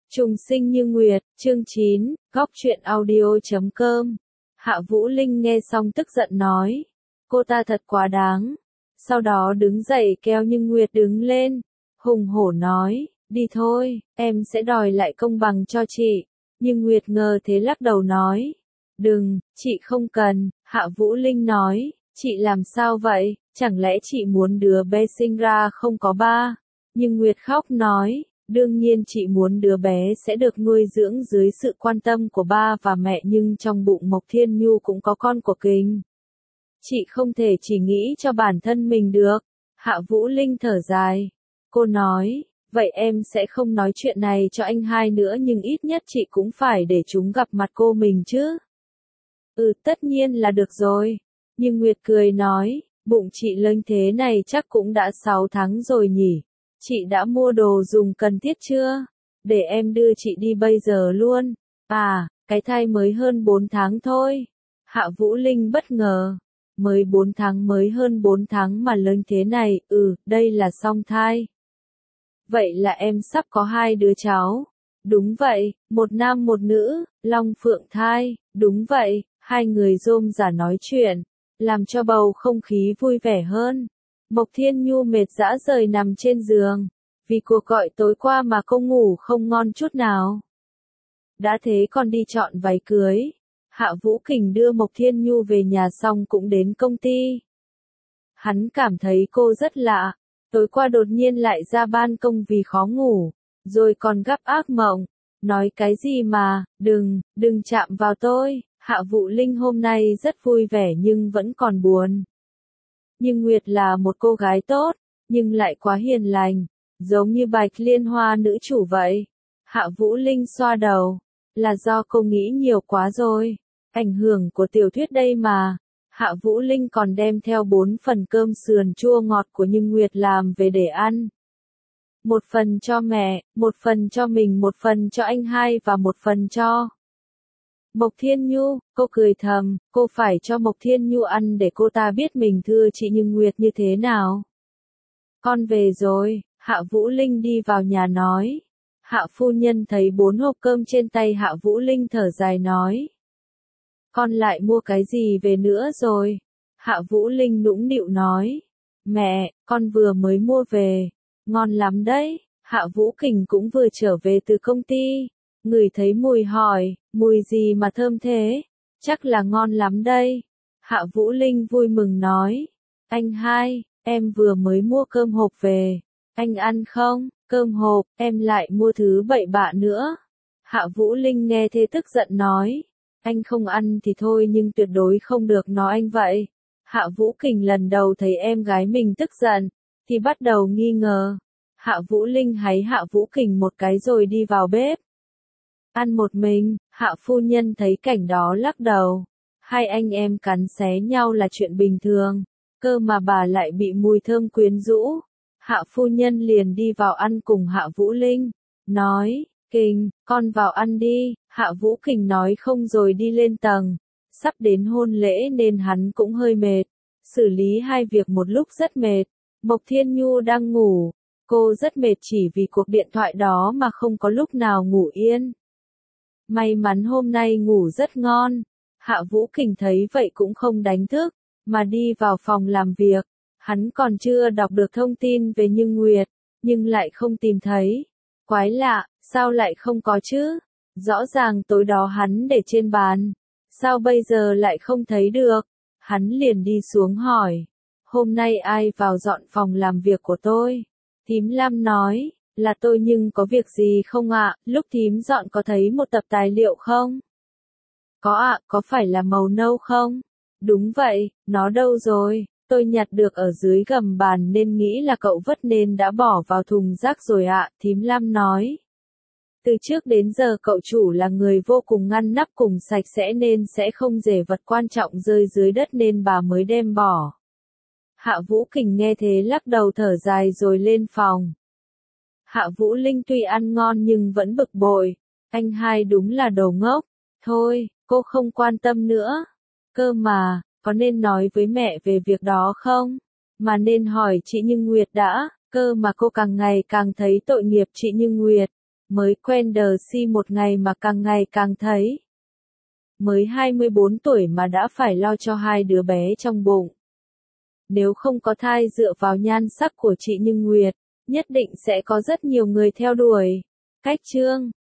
Trùng sinh như nguyệt, chương 9, góc truyện audio.com. Hạ Vũ Linh nghe xong tức giận nói. Cô ta thật quá đáng. Sau đó đứng dậy kéo Nhưng Nguyệt đứng lên. Hùng hổ nói, đi thôi, em sẽ đòi lại công bằng cho chị. Nhưng Nguyệt ngờ thế lắc đầu nói. Đừng, chị không cần. Hạ Vũ Linh nói, chị làm sao vậy, chẳng lẽ chị muốn đứa bé sinh ra không có ba? Nhưng Nguyệt khóc nói. Đương nhiên chị muốn đứa bé sẽ được nuôi dưỡng dưới sự quan tâm của ba và mẹ, nhưng trong bụng Mộc Thiên Nhu cũng có con của Kình. Chị không thể chỉ nghĩ cho bản thân mình được. Hạ Vũ Linh thở dài. Cô nói, vậy em sẽ không nói chuyện này cho anh hai nữa, nhưng ít nhất chị cũng phải để chúng gặp mặt cô mình chứ. Tất nhiên là được rồi. Nhưng Nguyệt cười nói, bụng chị lớn thế này chắc cũng đã 6 tháng rồi nhỉ. Chị đã mua đồ dùng cần thiết chưa? Để em đưa chị đi bây giờ luôn. À, cái thai mới hơn 4 tháng thôi. Hạ Vũ Linh bất ngờ. Mới 4 tháng, mới hơn 4 tháng mà lớn thế này, đây là song thai. Vậy là em sắp có 2 đứa cháu. Đúng vậy, một nam một nữ, long phượng thai, đúng vậy, 2 người rôm rả nói chuyện, làm cho bầu không khí vui vẻ hơn. Mộc Thiên Nhu mệt rã rời nằm trên giường, vì cuộc gọi tối qua mà cô ngủ không ngon chút nào. Đã thế còn đi chọn váy cưới. Hạ Vũ Kình đưa Mộc Thiên Nhu về nhà xong cũng đến công ty. Hắn cảm thấy cô rất lạ, tối qua đột nhiên lại ra ban công vì khó ngủ, rồi còn gắp ác mộng, nói cái gì mà, đừng chạm vào tôi. Hạ Vũ Linh hôm nay rất vui vẻ nhưng vẫn còn buồn. Nhưng Nguyệt là một cô gái tốt, nhưng lại quá hiền lành, giống như Bạch Liên Hoa nữ chủ vậy. Hạ Vũ Linh xoa đầu, là do cô nghĩ nhiều quá rồi. Ảnh hưởng của tiểu thuyết đây mà. Hạ Vũ Linh còn đem theo 4 phần cơm sườn chua ngọt của Nhưng Nguyệt làm về để ăn. 1 phần cho mẹ, 1 phần cho mình, 1 phần cho anh hai và 1 phần cho Mộc Thiên Nhu. Cô cười thầm, cô phải cho Mộc Thiên Nhu ăn để cô ta biết mình thưa chị Nhưng Nguyệt như thế nào. Con về rồi. Hạ Vũ Linh đi vào nhà nói. Hạ phu nhân thấy 4 hộp cơm trên tay Hạ Vũ Linh thở dài nói. Con lại mua cái gì về nữa rồi? Hạ Vũ Linh nũng nịu nói. Mẹ, con vừa mới mua về. Ngon lắm đấy. Hạ Vũ Kình cũng vừa trở về từ công ty. Ngửi thấy mùi hỏi, mùi gì mà thơm thế? Chắc là ngon lắm đây. Hạ Vũ Linh vui mừng nói. Anh hai, em vừa mới mua cơm hộp về. Anh ăn không? Cơm hộp, em lại mua thứ bậy bạ nữa. Hạ Vũ Linh nghe thế tức giận nói. Anh không ăn thì thôi nhưng tuyệt đối không được nói anh vậy. Hạ Vũ Kình lần đầu thấy em gái mình tức giận, thì bắt đầu nghi ngờ. Hạ Vũ Linh háy Hạ Vũ Kình một cái rồi đi vào bếp. Ăn một mình. Hạ phu nhân thấy cảnh đó lắc đầu. Hai anh em cắn xé nhau là chuyện bình thường. Cơ mà bà lại bị mùi thơm quyến rũ. Hạ phu nhân liền đi vào ăn cùng Hạ Vũ Linh. Nói, Kình, con vào ăn đi. Hạ Vũ Kình nói không rồi đi lên tầng. Sắp đến hôn lễ nên hắn cũng hơi mệt. Xử lý 2 việc một lúc rất mệt. Mộc Thiên Nhu đang ngủ. Cô rất mệt chỉ vì cuộc điện thoại đó mà không có lúc nào ngủ yên. May mắn hôm nay ngủ rất ngon. Hạ Vũ Kình thấy vậy cũng không đánh thức, mà đi vào phòng làm việc. Hắn còn chưa đọc được thông tin về Nhưng Nguyệt, nhưng lại không tìm thấy. Quái lạ, sao lại không có chứ? Rõ ràng tối đó hắn để trên bàn. Sao bây giờ lại không thấy được? Hắn liền đi xuống hỏi. Hôm nay ai vào dọn phòng làm việc của tôi? Thím Lam nói. Là tôi nhưng có việc gì không ạ? Lúc thím dọn có thấy một tập tài liệu không? Có ạ, có phải là màu nâu không? Đúng vậy, nó đâu rồi? Tôi nhặt được ở dưới gầm bàn nên nghĩ là cậu vứt nên đã bỏ vào thùng rác rồi ạ, thím Lam nói. Từ trước đến giờ cậu chủ là người vô cùng ngăn nắp cùng sạch sẽ nên sẽ không để vật quan trọng rơi dưới đất nên bà mới đem bỏ. Hạ Vũ Kình nghe thế lắc đầu thở dài rồi lên phòng. Hạ Vũ Linh tuy ăn ngon nhưng vẫn bực bội. Anh hai đúng là đồ ngốc. Thôi, cô không quan tâm nữa. Cơ mà, có nên nói với mẹ về việc đó không? Mà nên hỏi chị Nhưng Nguyệt đã. Cơ mà cô càng ngày càng thấy tội nghiệp chị Nhưng Nguyệt. Mới quen đờ si một ngày mà càng ngày càng thấy. Mới 24 tuổi mà đã phải lo cho 2 đứa bé trong bụng. Nếu không có thai dựa vào nhan sắc của chị Như Nguyệt, nhất định sẽ có rất nhiều người theo đuổi. Cách chương